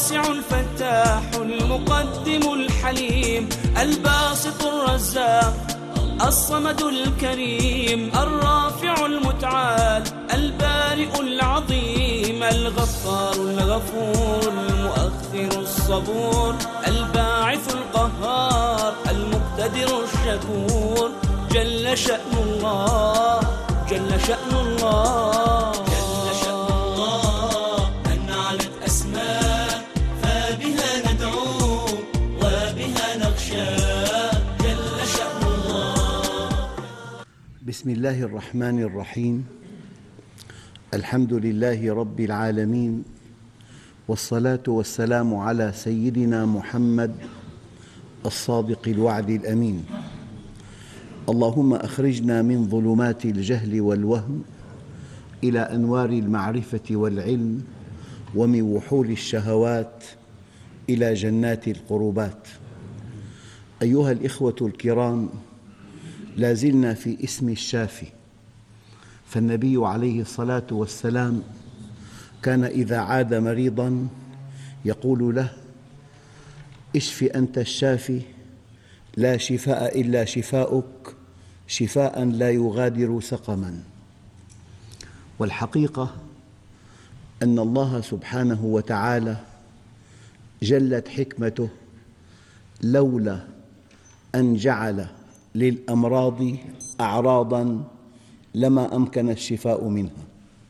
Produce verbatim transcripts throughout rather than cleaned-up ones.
الواسع الفتاح المقدم الحليم الباسط الرزاق الصمد الكريم الرافع المتعال البارئ العظيم الغفار الغفور المؤخر الصبور الباعث القهار المقتدر الشكور جل شأن الله جل شأن الله جل شأن الله أن علت أسماء فبها ندعو وبها نخشى جل شأن الله. بسم الله الرحمن الرحيم. الحمد لله رب العالمين، والصلاة والسلام على سيدنا محمد الصادق الوعد الأمين. اللهم أخرجنا من ظلمات الجهل والوهم إلى أنوار المعرفة والعلم، ومن وحول الشهوات إلى جنات القربات. أيها الإخوة الكرام، لا زلنا في اسم الشافي، فالنبي عليه الصلاة والسلام كان إذا عاد مريضاً يقول له: اشف أنت الشافي، لا شفاء إلا شفاؤك، شفاء لا يغادر سقماً. والحقيقة أن الله سبحانه وتعالى جلت حكمته لولا أن جعل للأمراض أعراضاً لما أمكن الشفاء منها.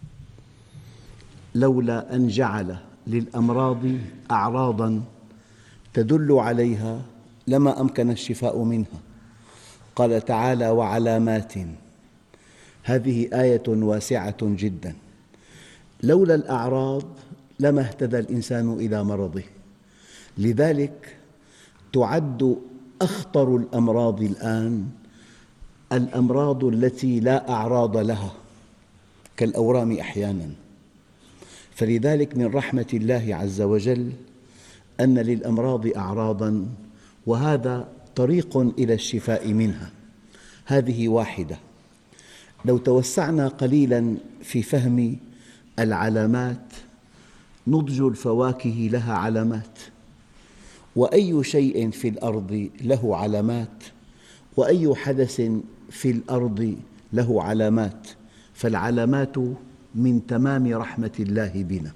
لولا أن جعل للأمراض أعراضاً تدل عليها لما أمكن الشفاء منها. قال تعالى: وعلامات. هذه آية واسعة جداً. لولا الأعراض لما اهتدى الإنسان إلى مرضه. لذلك تعد أخطر الأمراض الآن الأمراض التي لا أعراض لها، كالأورام أحياناً. فلذلك من رحمة الله عز وجل أن للأمراض أعراضاً، وهذا طريق إلى الشفاء منها. هذه واحدة. لو توسعنا قليلاً في فهم العلامات، نضج الفواكه لها علامات، وأي شيء في الأرض له علامات، وأي حدث في الأرض له علامات. فالعلامات من تمام رحمة الله بنا.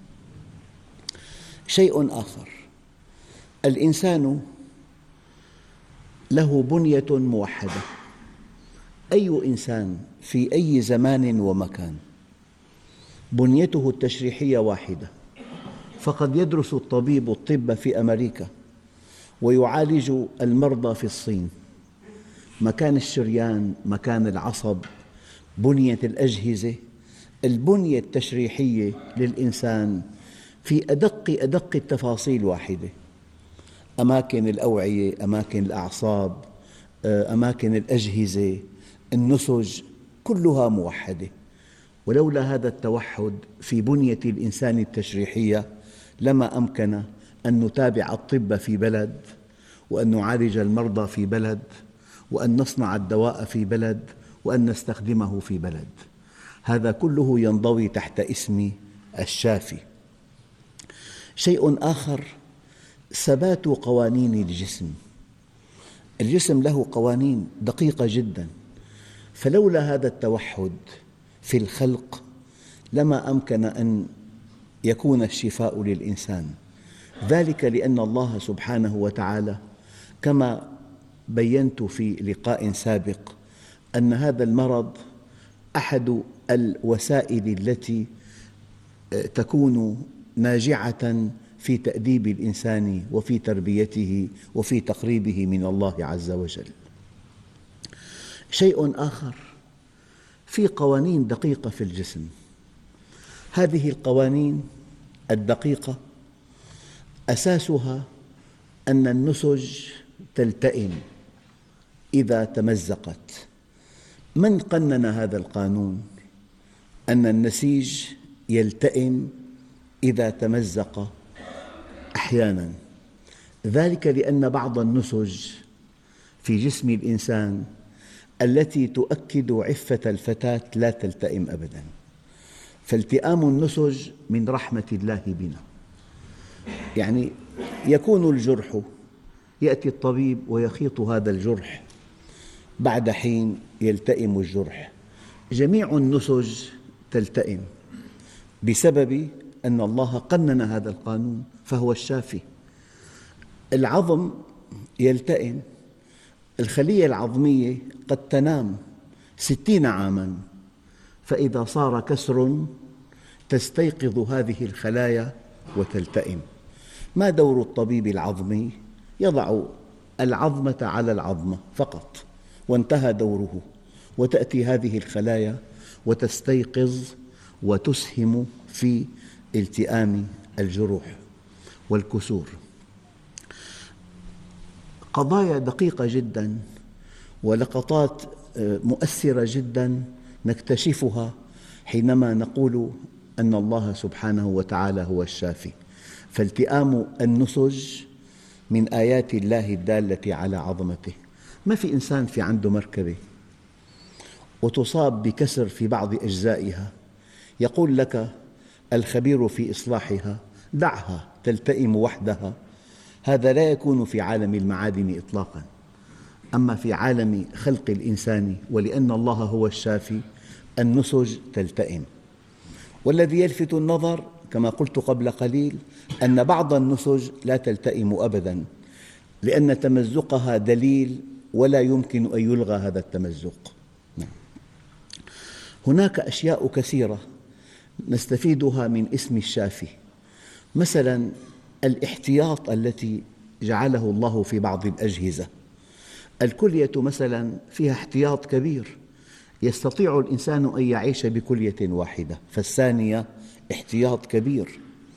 شيء آخر، الإنسان له بنية موحدة. أي إنسان في أي زمان ومكان بنيته التشريحية واحدة، فقد يدرس الطبيب الطب في أمريكا ويعالج المرضى في الصين. مكان الشريان، مكان العصب، بنية الأجهزة، البنية التشريحية للإنسان في أدق أدق التفاصيل واحدة. أماكن الأوعية، أماكن الأعصاب، أماكن الأجهزة، النسج، كلها موحدة. ولولا هذا التوحد في بنية الإنسان التشريحية لما أمكن أن نتابع الطب في بلد، وأن نعالج المرضى في بلد، وأن نصنع الدواء في بلد، وأن نستخدمه في بلد. هذا كله ينضوي تحت اسم الشافي. شيء آخر، ثبات قوانين الجسم. الجسم له قوانين دقيقة جداً، فلولا هذا التوحد في الخلق لما أمكن أن يكون الشفاء للإنسان. ذلك لأن الله سبحانه وتعالى، كما بينت في لقاء سابق، أن هذا المرض أحد الوسائل التي تكون ناجعة في تأديب الإنسان وفي تربيته وفي تقريبه من الله عز وجل. شيء آخر، في قوانين دقيقة في الجسم. هذه القوانين الدقيقة أساسها أن النسج تلتئم إذا تمزقت. من قنن هذا القانون؟ أن النسيج يلتئم إذا تمزق أحياناً. ذلك لأن بعض النسج في جسم الإنسان التي تؤكد عفة الفتاة لا تلتئم أبداً. فالتئام النسج من رحمة الله بنا. يعني يكون الجرح، يأتي الطبيب ويخيط هذا الجرح، بعد حين يلتئم الجرح. جميع النسج تلتئم بسبب أن الله قنن هذا القانون، فهو الشافي. العظم يلتئم، الخلية العظمية قد تنام ستين عاماً، فإذا صار كسر تستيقظ هذه الخلايا وتلتئم. ما دور الطبيب العظمي؟ يضع العظمة على العظمة فقط وانتهى دوره، وتأتي هذه الخلايا وتستيقظ وتسهم في التئام الجروح والكسور. قضايا دقيقة جداً ولقطات مؤثرة جداً نكتشفها حينما نقول أن الله سبحانه وتعالى هو الشافي. فالتئام النسج من آيات الله الدالة على عظمته. ما في إنسان في عنده مركبة وتصاب بكسر في بعض أجزائها يقول لك الخبير في إصلاحها دعها تلتئم وحدها. هذا لا يكون في عالم المعادن إطلاقاً، أما في عالم خلق الإنسان، ولأن الله هو الشافي النسج تلتئم. والذي يلفت النظر كما قلت قبل قليل أن بعض النسج لا تلتئم أبداً، لأن تمزقها دليل ولا يمكن أن يلغى هذا التمزق. هناك أشياء كثيرة نستفيدها من اسم الشافي، مثلاً الاحتياط التي جعله الله في بعض الأجهزة. الكلية مثلاً فيها احتياط كبير، يستطيع الإنسان أن يعيش بكلية واحدة، فالثانية احتياط كبير.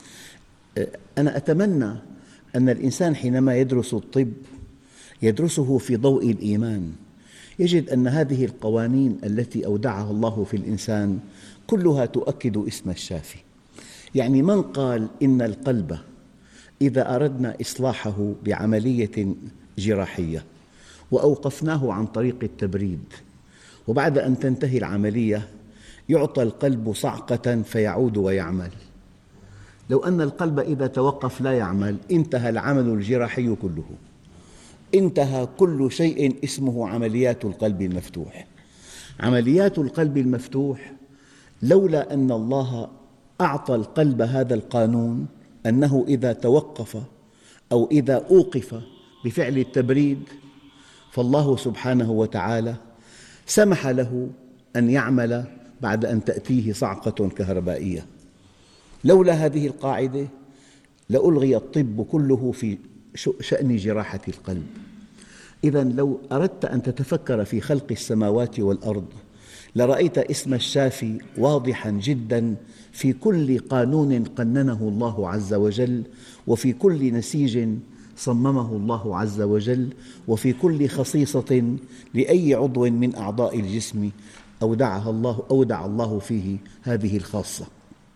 أنا أتمنى أن الإنسان حينما يدرس الطب يدرسه في ضوء الإيمان، يجد أن هذه القوانين التي أودعها الله في الإنسان كلها تؤكد اسم الشافي. يعني من قال إن القلب إذا أردنا إصلاحه بعملية جراحية وأوقفناه عن طريق التبريد، وبعد أن تنتهي العملية يعطى القلب صعقة فيعود ويعمل، لو أن القلب إذا توقف لا يعمل انتهى العمل الجراحي كله، انتهى كل شيء اسمه عمليات القلب المفتوح. عمليات القلب المفتوح لولا أن الله أعطى القلب هذا القانون أنه إذا توقف أو إذا أوقف بفعل التبريد فالله سبحانه وتعالى سمح له أن يعمل بعد أن تأتيه صعقة كهربائية. لولا هذه القاعدة لألغي الطب كله في شأن جراحة القلب. إذن لو أردت أن تتفكر في خلق السماوات والأرض لرأيت اسم الشافي واضحاً جداً في كل قانون قننه الله عز وجل، وفي كل نسيج صممه الله عز وجل، وفي كل خصيصة لأي عضو من أعضاء الجسم أودعها الله أودع الله فيه هذه الخاصة.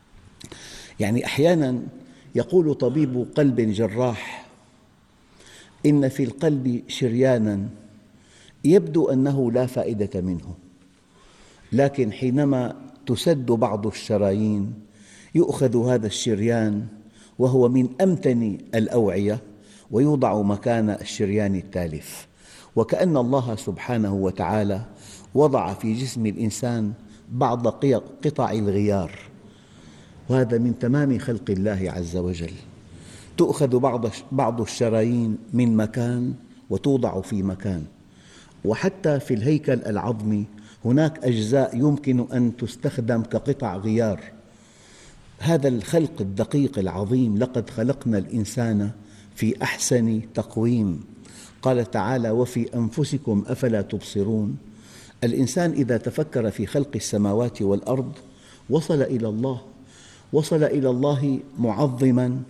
يعني أحياناً يقول طبيب قلب جراح إن في القلب شرياناً يبدو أنه لا فائدة منه، لكن حينما تسد بعض الشرايين يؤخذ هذا الشريان وهو من أمتن الأوعية ويوضع مكان الشريان التالف، وكأن الله سبحانه وتعالى وضع في جسم الإنسان بعض قطع الغيار، وهذا من تمام خلق الله عز وجل. تؤخذ بعض الشرايين من مكان وتوضع في مكان. وحتى في الهيكل العظمي هناك أجزاء يمكن أن تستخدم كقطع غيار. هذا الخلق الدقيق العظيم، لقد خلقنا الإنسان في أحسن تقويم. قال تعالى: وفي أنفسكم أفلا تبصرون. الإنسان إذا تفكر في خلق السماوات والأرض وصل إلى الله، وصل إلى الله معظماً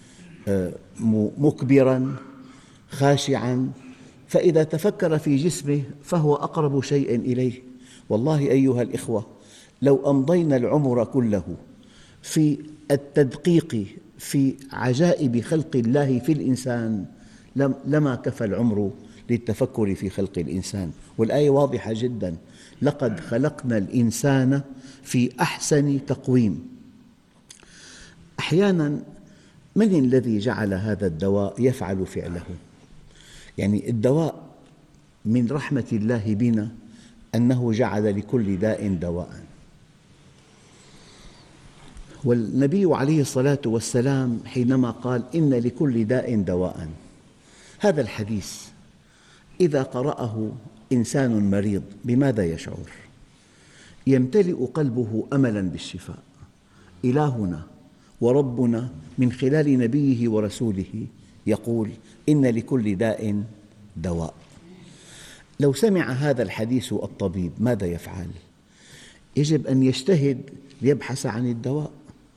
مكبراً خاشعاً، فإذا تفكر في جسمه فهو أقرب شيء إليه. والله أيها الإخوة، لو أمضينا العمر كله في التدقيق في عجائب خلق الله في الإنسان لما كفى العمر للتفكر في خلق الإنسان. والآية واضحة جداً: لقد خلقنا الإنسان في أحسن تقويم. أحياناً من الذي جعل هذا الدواء يفعل فعله؟ يعني الدواء من رحمة الله بنا أنه جعل لكل داء دواء. والنبي عليه الصلاة والسلام حينما قال إن لكل داء دواء، هذا الحديث إذا قرأه إنسان مريض بماذا يشعر؟ يمتلئ قلبه أملاً بالشفاء. إلهنا وربنا من خلال نبيه ورسوله يقول إن لكل داء دواء. لو سمع هذا الحديث الطبيب ماذا يفعل؟ يجب أن يجتهد ليبحث عن الدواء.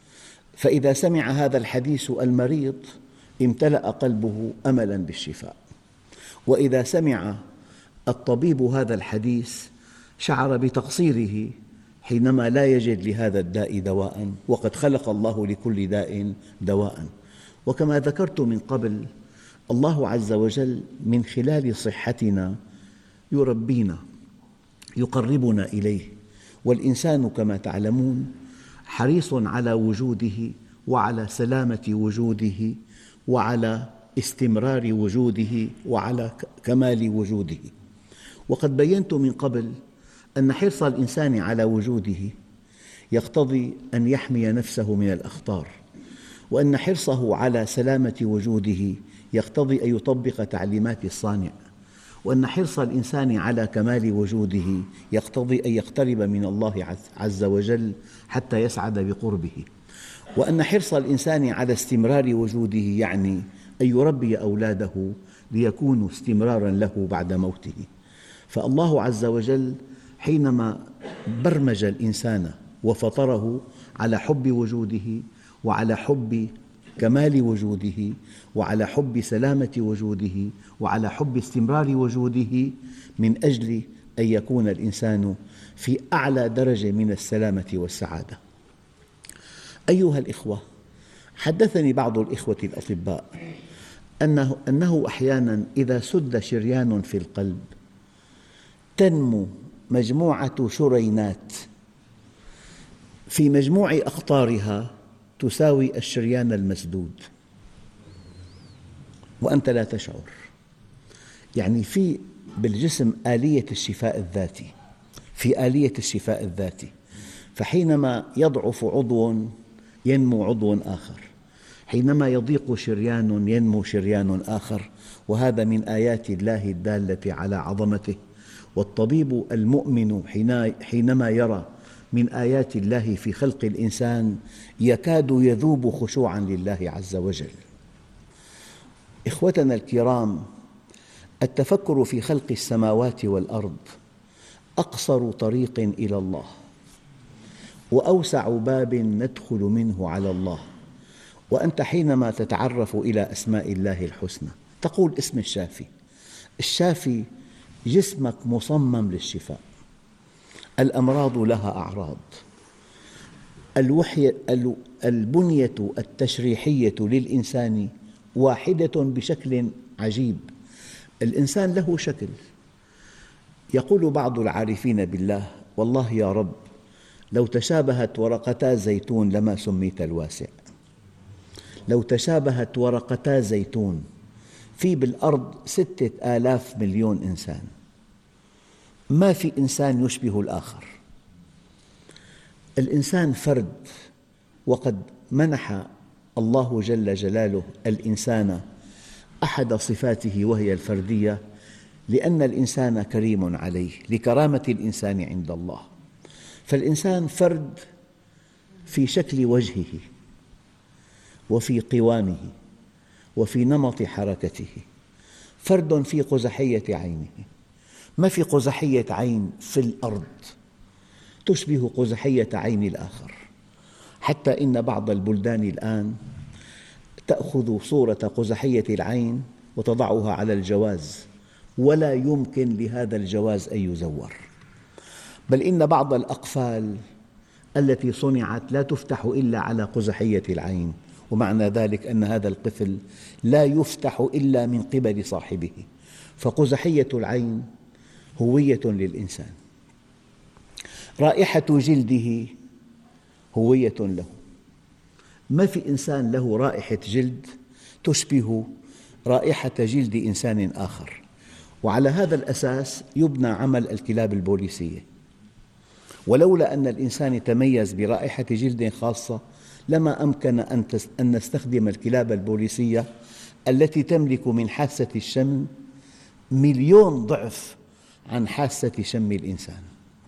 فإذا سمع هذا الحديث المريض امتلأ قلبه أملاً بالشفاء. وإذا سمع الطبيب هذا الحديث شعر بتقصيره حينما لا يجد لهذا الداء دواء، وقد خلق الله لكل داء دواء. وكما ذكرت من قبل، الله عز وجل من خلال صحتنا يربينا، يقربنا إليه. والإنسان كما تعلمون حريص على وجوده وعلى سلامة وجوده وعلى استمرار وجوده وعلى كمال وجوده. وقد بينت من قبل أن حرص الإنسان على وجوده يقتضي أن يحمي نفسه من الأخطار، وأن حرصه على سلامة وجوده يقتضي أن يطبق تعليمات الصانع، وأن حرص الإنسان على كمال وجوده يقتضي أن يقترب من الله عز وجل حتى يسعد بقربه، وأن حرص الإنسان على استمرار وجوده يعني أن يربي أولاده ليكونوا استمراراً له بعد موته. فالله عز وجل حينما برمج الإنسان وفطره على حب وجوده وعلى حب كمال وجوده وعلى حب سلامة وجوده وعلى حب استمرار وجوده من أجل أن يكون الإنسان في أعلى درجة من السلامة والسعادة. أيها الإخوة، حدثني بعض الإخوة الأطباء أنه, أنه أحياناً إذا سد شريان في القلب تنمو مجموعة شرينات في مجموع أقطارها تساوي الشريان المسدود وأنت لا تشعر. يعني في بالجسم آلية الشفاء الذاتي، في آلية الشفاء الذاتي، فحينما يضعف عضو ينمو عضو آخر، حينما يضيق شريان ينمو شريان آخر، وهذا من آيات الله الدالة على عظمته. والطبيب المؤمن حينما يرى من آيات الله في خلق الإنسان يكاد يذوب خشوعاً لله عز وجل. إخوتنا الكرام، التفكر في خلق السماوات والأرض أقصر طريق إلى الله وأوسع باب ندخل منه على الله. وأنت حينما تتعرف إلى أسماء الله الحسنى تقول اسم الشافي. الشافي جسمك مصمم للشفاء، الأمراض لها أعراض، الوحي البنية التشريحية للإنسان واحدة بشكل عجيب. الإنسان له شكل. يقول بعض العارفين بالله: والله يا رب لو تشابهت ورقتا زيتون لما سميت الواسع. لو تشابهت ورقتا زيتون، في بالأرض ستة آلاف مليون إنسان، ما في إنسان يشبه الآخر. الإنسان فرد، وقد منح الله جل جلاله الإنسان أحد صفاته وهي الفردية، لأن الإنسان كريم عليه، لكرامة الإنسان عند الله. فالإنسان فرد في شكل وجهه وفي قوامه وفي نمط حركته، فرد في قزحية عينه. ما في قزحية عين في الأرض تشبه قزحية عين الآخر، حتى إن بعض البلدان الآن تأخذ صورة قزحية العين وتضعها على الجواز، ولا يمكن لهذا الجواز أن يزور. بل إن بعض الأقفال التي صنعت لا تفتح إلا على قزحية العين، ومعنى ذلك أن هذا القفل لا يفتح إلا من قبل صاحبه. فقزحية العين هوية للإنسان، رائحة جلده هوية له، ما في إنسان له رائحة جلد تشبه رائحة جلد إنسان آخر، وعلى هذا الأساس يبنى عمل الكلاب البوليسية. ولولا أن الإنسان يتميز برائحة جلد خاصة لما أمكن أن نستخدم الكلاب البوليسية التي تملك من حاسة الشم مليون ضعف عن حاسة شم الإنسان.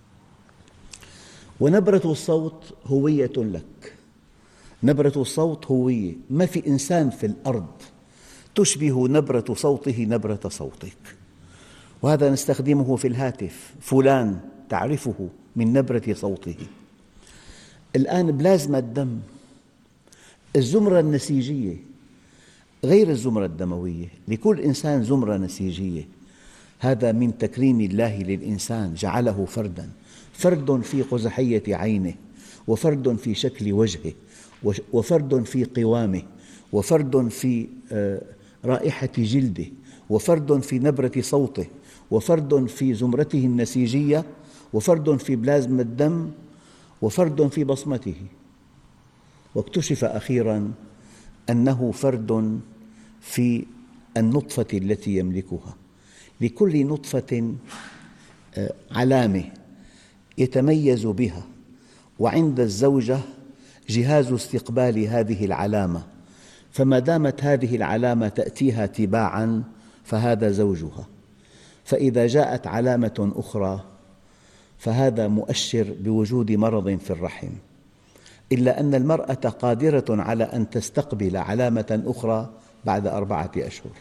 ونبرة الصوت هوية لك، نبرة الصوت هوية، ما في إنسان في الأرض تشبه نبرة صوته نبرة صوتك، وهذا نستخدمه في الهاتف، فلان تعرفه من نبرة صوته. الآن بلازما الدم، الزمرة النسيجية غير الزمرة الدموية، لكل إنسان زمرة نسيجية، هذا من تكريم الله للإنسان، جعله فرداً، فرد في قزحية عينه، وفرد في شكل وجهه، وفرد في قوامه، وفرد في رائحة جلده، وفرد في نبرة صوته، وفرد في زمرته النسيجية، وفرد في بلازما الدم، وفرد في بصمته. واكتشف أخيراً أنه فرد في النطفة التي يملكها، لكل نطفة علامة يتميز بها، وعند الزوجة جهاز استقبال هذه العلامة، فما دامت هذه العلامة تأتيها تباعاً فهذا زوجها، فإذا جاءت علامة أخرى فهذا مؤشر بوجود مرض في الرحم، إلا أن المرأة قادرة على أن تستقبل علامة أخرى بعد أربعة أشهر،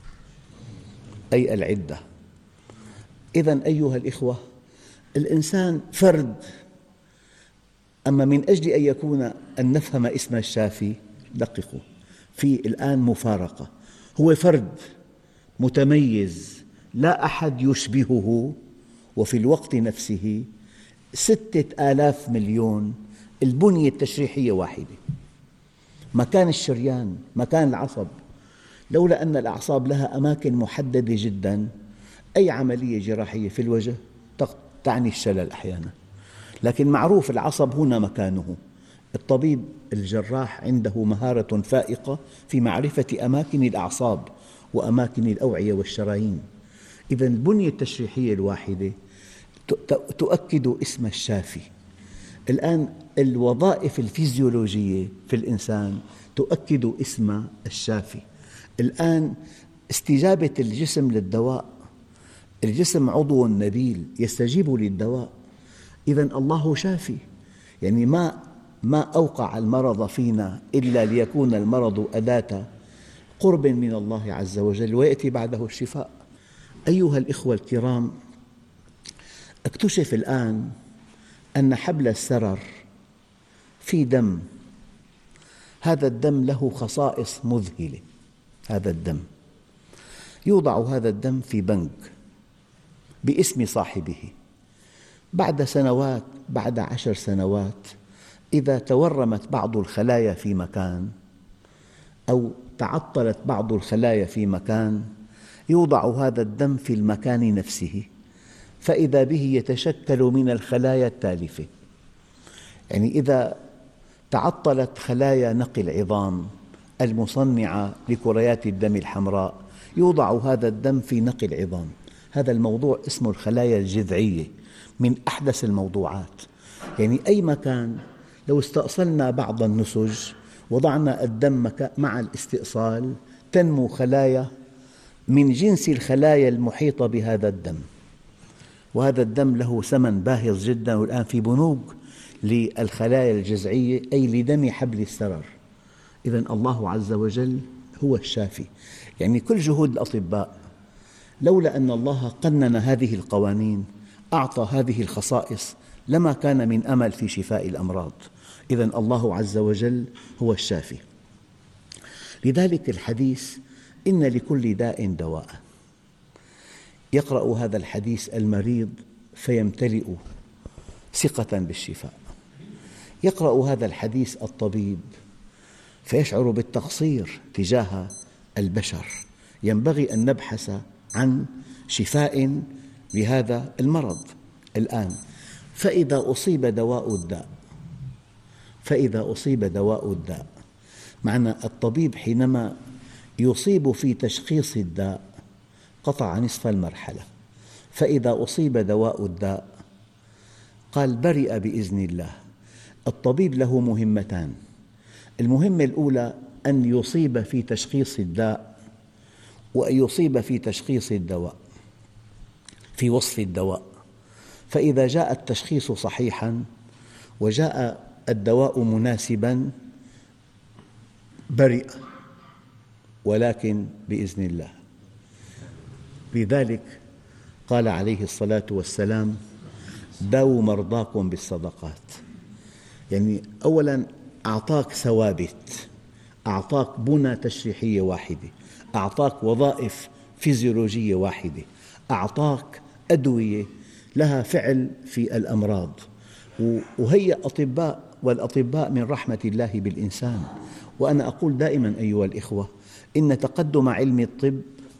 أي العدة. إذن أيها الإخوة، الإنسان فرد، أما من أجل أن يكون أن نفهم اسم الشافي دققوا، في الآن مفارقة، هو فرد متميز لا أحد يشبهه، وفي الوقت نفسه ستة آلاف مليون، البنية التشريحية واحدة، مكان الشريان، مكان العصب، لولا أن الأعصاب لها أماكن محددة جداً أي عملية جراحية في الوجه تعني الشلل أحياناً، لكن معروف العصب هنا مكانه. الطبيب الجراح عنده مهارة فائقة في معرفة أماكن الأعصاب وأماكن الأوعية والشرايين. إذن البنية التشريحية الواحدة تؤكد اسم الشافي. الآن الوظائف الفيزيولوجية في الإنسان تؤكد اسم الشافي. الآن استجابة الجسم للدواء، الجسم عضو نبيل يستجيب للدواء، إذن الله شافي، يعني ما ما أوقع المرض فينا إلا ليكون المرض أداة قرب من الله عز وجل ويأتي بعده الشفاء. أيها الإخوة الكرام، اكتشف الآن أن حبل السرر في دم، هذا الدم له خصائص مذهلة. هذا الدم يوضع هذا الدم في بنك باسم صاحبه، بعد سنوات، بعد عشر سنوات، إذا تورمت بعض الخلايا في مكان أو تعطلت بعض الخلايا في مكان يوضع هذا الدم في المكان نفسه، فإذا به يتشكل من الخلايا التالفة. يعني إذا تعطلت خلايا نقي العظام المصنعة لكريات الدم الحمراء يوضع هذا الدم في نقي العظام. هذا الموضوع اسمه الخلايا الجذعية، من أحدث الموضوعات. يعني أي مكان لو استأصلنا بعض النسج وضعنا الدم مع الاستئصال تنمو خلايا من جنس الخلايا المحيطة بهذا الدم، وهذا الدم له ثمن باهظ جدا، والآن في بنوك للخلايا الجذعية أي لدم حبل السرر. إذن الله عز وجل هو الشافي. يعني كل جهود الأطباء لولا أن الله قنن هذه القوانين أعطى هذه الخصائص لما كان من أمل في شفاء الأمراض. إذن الله عز وجل هو الشافي. لذلك الحديث إن لكل داء دواء، يقرأ هذا الحديث المريض فيمتلئ ثقة بالشفاء، يقرأ هذا الحديث الطبيب فيشعر بالتقصير تجاه البشر. ينبغي أن نبحث عن شفاء لهذا المرض. الآن فإذا أصيب دواء الداء فإذا أصيب دواء الداء معنى الطبيب حينما يصيب في تشخيص الداء قطع نصف المرحلة، فإذا أصيب دواء الداء قال برئ بإذن الله. الطبيب له مهمتان، المهمة الأولى أن يصيب في تشخيص الداء، وأن يصيب في تشخيص الدواء، في وصف الدواء. فإذا جاء التشخيص صحيحاً وجاء الدواء مناسباً برئ، ولكن بإذن الله. لذلك قال عليه الصلاة والسلام: داووا مرضاكم بالصدقات. يعني أولاً أعطاك ثوابت، أعطاك بنى تشريحية واحدة، أعطاك وظائف فيزيولوجية واحدة، أعطاك أدوية لها فعل في الأمراض. وهي أطباء، والأطباء من رحمة الله بالإنسان. وأنا أقول دائماً أيها الإخوة، إن تقدم علم الطب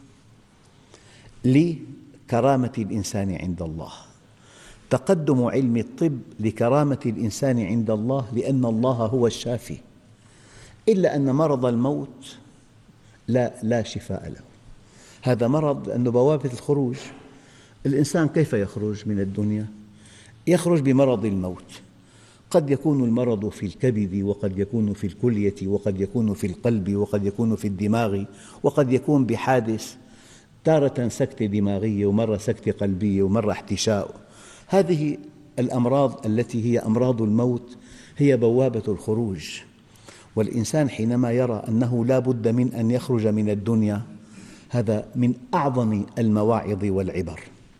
لكرامة الإنسان عند الله. تقدم علم الطب لكرامة الإنسان عند الله، لأن الله هو الشافي، إلا أن مرض الموت لا, لا شفاء له. هذا مرض لأنه بوابة الخروج. الإنسان كيف يخرج من الدنيا؟ يخرج بمرض الموت. قد يكون المرض في الكبد، وقد يكون في الكلية، وقد يكون في القلب، وقد يكون في الدماغ، وقد يكون بحادث، تارة سكتة دماغية، ومرة سكتة قلبية، ومرة احتشاء. هذه الأمراض التي هي أمراض الموت هي بوابة الخروج. والإنسان حينما يرى أنه لا بد من أن يخرج من الدنيا، هذا من أعظم المواعظ والعبر.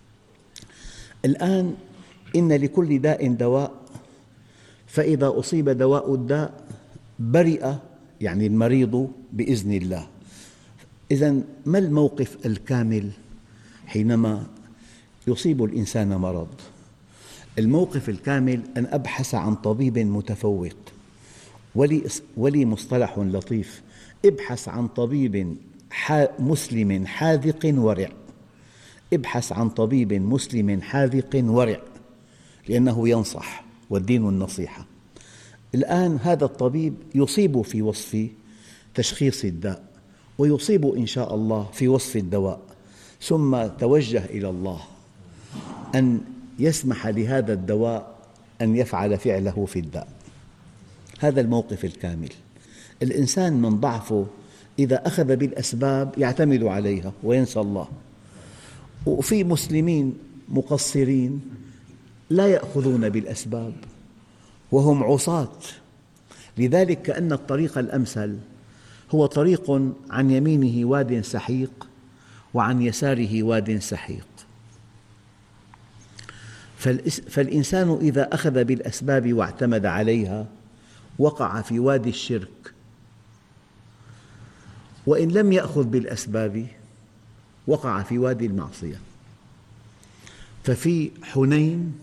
الآن إن لكل داء دواء، فإذا أصيب دواء الداء برئ، يعني المريض بإذن الله. إذن ما الموقف الكامل حينما يصيب الإنسان مرض؟ الموقف الكامل أن أبحث عن طبيب متفوق. ولي, ولي مصطلح لطيف: ابحث عن طبيب مسلم حاذق ورع. ابحث عن طبيب مسلم حاذق ورع، لأنه ينصح، والدين النصيحة. الآن هذا الطبيب يصيب في وصف تشخيص الداء، ويصيب إن شاء الله في وصف الدواء، ثم توجه إلى الله أن يسمح لهذا الدواء أن يفعل فعله في الداء. هذا الموقف الكامل. الإنسان من ضعفه إذا أخذ بالأسباب يعتمد عليها وينسى الله، وفي مسلمين مقصرين لا يأخذون بالأسباب وهم عصاة. لذلك كأن الطريق الأمثل هو طريق عن يمينه واد سحيق وعن يساره واد سحيق. فالإنسان إذا أخذ بالأسباب واعتمد عليها وقع في وادي الشرك، وإن لم يأخذ بالأسباب وقع في وادي المعصية. ففي حنين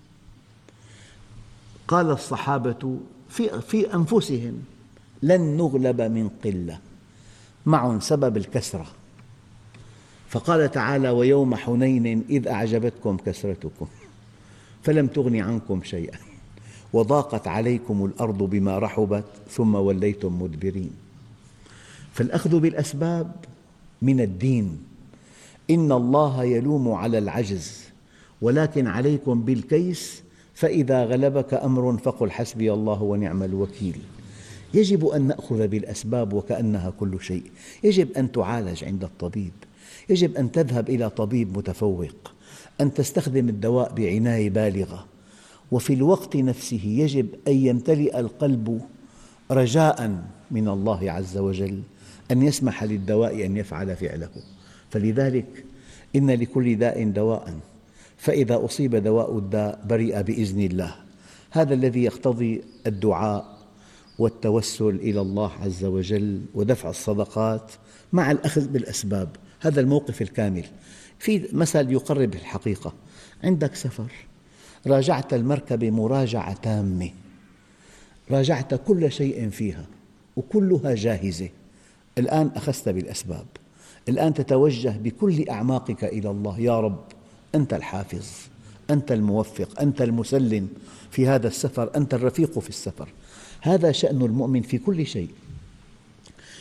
قال الصحابة في, في أنفسهم: لن نغلب من قلة، معهم سبب الكسرة. فقال تعالى: ويوم حنين إذ أعجبتكم كثرتكم فلم تغن عنكم شيئا وضاقت عليكم الأرض بما رحبت ثم وليتم مدبرين. فالأخذ بالأسباب من الدين. إن الله يلوم على العجز، ولكن عليكم بالكيس، فإذا غلبك أمر فقل حسبي الله ونعم الوكيل. يجب أن نأخذ بالأسباب وكأنها كل شيء. يجب أن تعالج عند الطبيب، يجب أن تذهب إلى طبيب متفوق، أن تستخدم الدواء بعناية بالغة. وفي الوقت نفسه يجب أن يمتلئ القلب رجاءً من الله عز وجل أن يسمح للدواء أن يفعل فعله. فلذلك إن لكل داء دواء، فإذا أصيب دواء الداء برئ بإذن الله. هذا الذي يقتضي الدعاء والتوسل إلى الله عز وجل ودفع الصدقات مع الأخذ بالأسباب. هذا الموقف الكامل. في مثل يقرب الحقيقة: عندك سفر، راجعت المركبة مراجعة تامة، راجعت كل شيء فيها وكلها جاهزة. الآن أخذت بالأسباب، الآن تتوجه بكل أعماقك إلى الله: يا رب أنت الحافظ، أنت الموفق، أنت المسلم في هذا السفر، أنت الرفيق في السفر. هذا شأن المؤمن في كل شيء.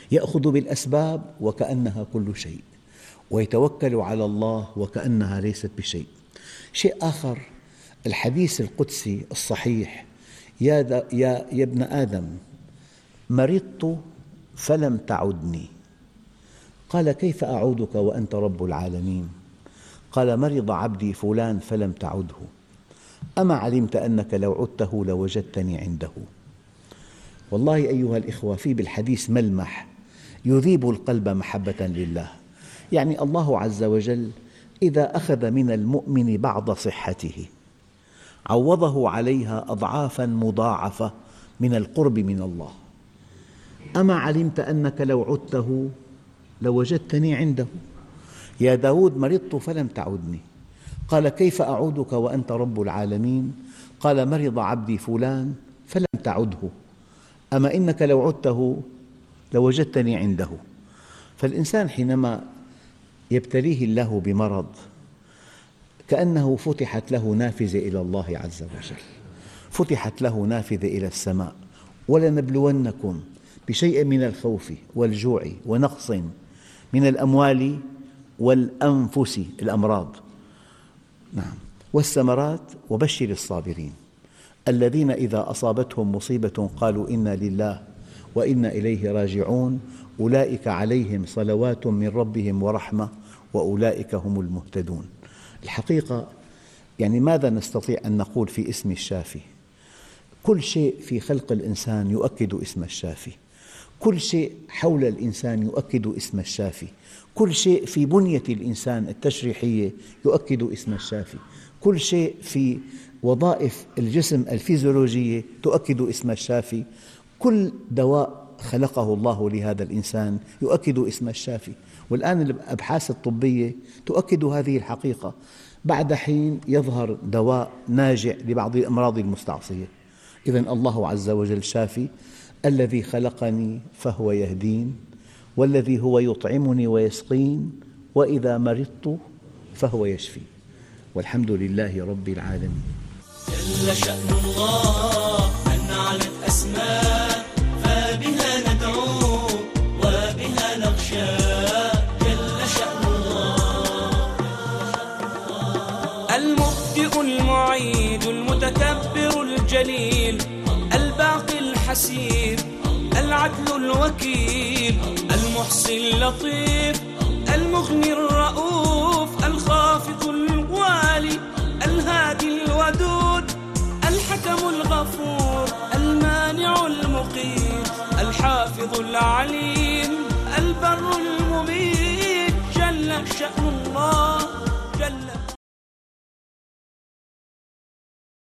يأخذ بالأسباب وكأنها كل شيء، ويتوكل على الله وكأنها ليست بشيء. شيء آخر، الحديث القدسي الصحيح: يا, يا, يا ابن آدم مرضت فلم تعدني. قال: كيف أعودك وأنت رب العالمين؟ قال: مرض عبدي فلان فلم تعده، أما علمت أنك لو عدته لوجدتني عنده. والله أيها الإخوة، في بالحديث ملمح يذيب القلب محبة لله. يعني الله عز وجل إذا أخذ من المؤمن بعض صحته عوضه عليها أضعافا مضاعفة من القرب من الله. أما علمت أنك لو عدته لوجدتني عنده. يا داود مرضت فلم تعدني. قال: كيف أعودك وأنت رب العالمين؟ قال: مرض عبدي فلان فلم تعده، أما إنك لو عدته لوجدتني عنده. فالإنسان حينما يبتليه الله بمرض كأنه فتحت له نافذة إلى الله عز وجل، فتحت له نافذة إلى السماء: ولنبلونكم بشيء من الخوف والجوع ونقص من الأموال والأنفس، الأمراض، نعم، والثمرات، وبشر الصابرين الذين إذا أصابتهم مصيبة قالوا إنا لله وإنا إليه راجعون أولئك عليهم صلوات من ربهم ورحمة وأولئك هم المهتدون. الحقيقة يعني ماذا نستطيع أن نقول في اسم الشافي؟ كل شيء في خلق الإنسان يؤكد اسم الشافي، كل شيء حول الإنسان يؤكد اسم الشافي، كل شيء في بنية الإنسان التشريحية يؤكد اسم الشافي، كل شيء في وظائف الجسم الفيزيولوجية تؤكد اسم الشافي، كل دواء خلقه الله لهذا الإنسان يؤكد اسم الشافي. والآن الأبحاث الطبية تؤكد هذه الحقيقة. بعد حين يظهر دواء ناجع لبعض الأمراض المستعصية. إذن الله عز وجل شافي، الذي خلقني فهو يهدين، والذي هو يطعمني ويسقين، وإذا مرضت فهو يشفي، والحمد لله رب العالمين. جل شأن الله أن علت أسماء، فبها ندعو وبها نخشى. جل شأن الله المبدئ المعيد المتكبر الجليل الباقي الحسيب العدل الوكيل المحصي اللطيف المغني الرؤوف الخافض الوالي الهادي الودود الحكم الغفور المانع المقيت الحافظ العليم البر المميت. جل شأن الله جل